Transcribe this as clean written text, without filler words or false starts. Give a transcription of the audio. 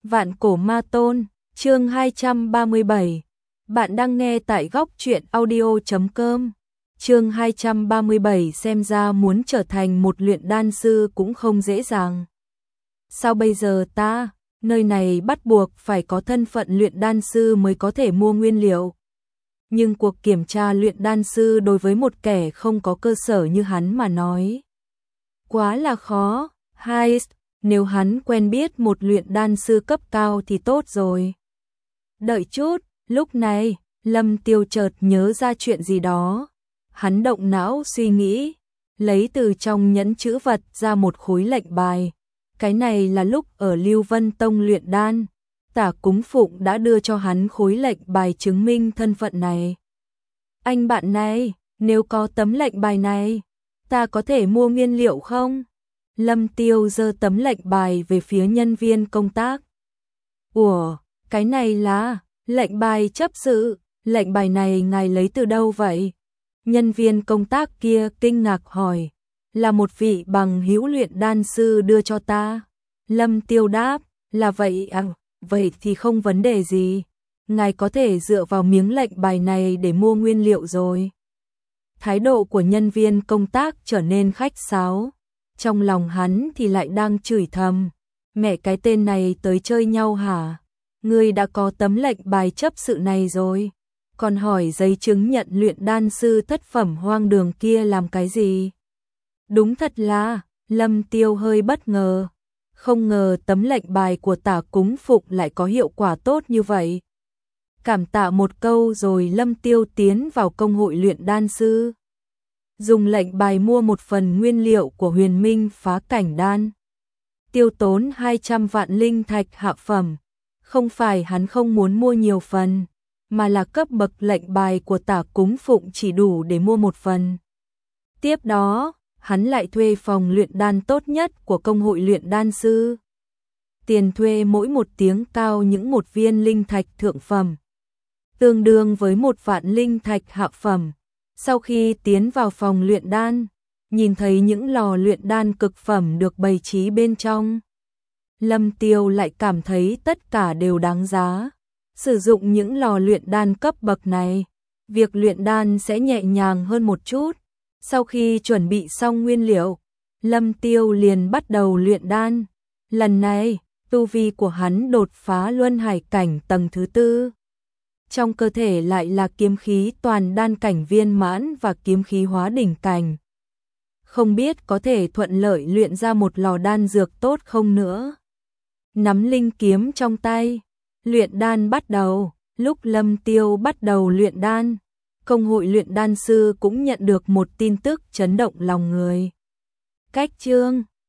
Vạn cổ ma tôn, chương 237. Bạn đang nghe tại góc truyện audio.com. Chương 237, xem ra muốn trở thành một luyện đan sư cũng không dễ dàng. Sao bây giờ ta, nơi này bắt buộc phải có thân phận luyện đan sư mới có thể mua nguyên liệu. Nhưng cuộc kiểm tra luyện đan sư đối với một kẻ không có cơ sở như hắn mà nói quá là khó. Nếu hắn quen biết một luyện đan sư cấp cao thì tốt rồi. Đợi chút, lúc này, Lâm Tiêu chợt nhớ ra chuyện gì đó. Hắn động não suy nghĩ, lấy từ trong nhẫn chữ vật ra một khối lệnh bài. Cái này là lúc ở Lưu Vân Tông luyện đan, Tả Cúng Phụng đã đưa cho hắn khối lệnh bài chứng minh thân phận này. Anh bạn này, nếu có tấm lệnh bài này, ta có thể mua nguyên liệu không? Lâm Tiêu giơ tấm lệnh bài về phía nhân viên công tác. Ủa, cái này là lệnh bài chấp sự, lệnh bài này ngài lấy từ đâu vậy? Nhân viên công tác kia kinh ngạc hỏi. Là một vị bằng hữu luyện đan sư đưa cho ta. Lâm Tiêu đáp, là vậy à, vậy thì không vấn đề gì. Ngài có thể dựa vào miếng lệnh bài này để mua nguyên liệu rồi. Thái độ của nhân viên công tác trở nên khách sáo. Trong lòng hắn thì lại đang chửi thầm. Mẹ cái tên này tới chơi nhau hả? Ngươi đã có tấm lệnh bài chấp sự này rồi. Còn hỏi giấy chứng nhận luyện đan sư thất phẩm hoang đường kia làm cái gì? Đúng thật là, Lâm Tiêu hơi bất ngờ. Không ngờ tấm lệnh bài của Tả Cúng Phụng lại có hiệu quả tốt như vậy. Cảm tạ một câu rồi Lâm Tiêu tiến vào công hội luyện đan sư. Dùng lệnh bài mua một phần nguyên liệu của Huyền Minh phá cảnh đan. Tiêu tốn 200 vạn linh thạch hạ phẩm. Không phải hắn không muốn mua nhiều phần, mà là cấp bậc lệnh bài của Tả Cúng Phụng chỉ đủ để mua một phần. Tiếp đó, hắn lại thuê phòng luyện đan tốt nhất của công hội luyện đan sư. Tiền thuê mỗi một tiếng cao những một viên linh thạch thượng phẩm, tương đương với 1 vạn linh thạch hạ phẩm. Sau khi tiến vào phòng luyện đan, nhìn thấy những lò luyện đan cực phẩm được bày trí bên trong, Lâm Tiêu lại cảm thấy tất cả đều đáng giá. Sử dụng những lò luyện đan cấp bậc này, việc luyện đan sẽ nhẹ nhàng hơn một chút. Sau khi chuẩn bị xong nguyên liệu, Lâm Tiêu liền bắt đầu luyện đan. Lần này, tu vi của hắn đột phá luân hải cảnh tầng thứ 4. Trong cơ thể lại là kiếm khí toàn đan cảnh viên mãn và kiếm khí hóa đỉnh cảnh. Không biết có thể thuận lợi luyện ra một lò đan dược tốt không nữa. Nắm linh kiếm trong tay, luyện đan bắt đầu. Lúc Lâm Tiêu bắt đầu luyện đan, công hội luyện đan sư cũng nhận được một tin tức chấn động lòng người. Cách chương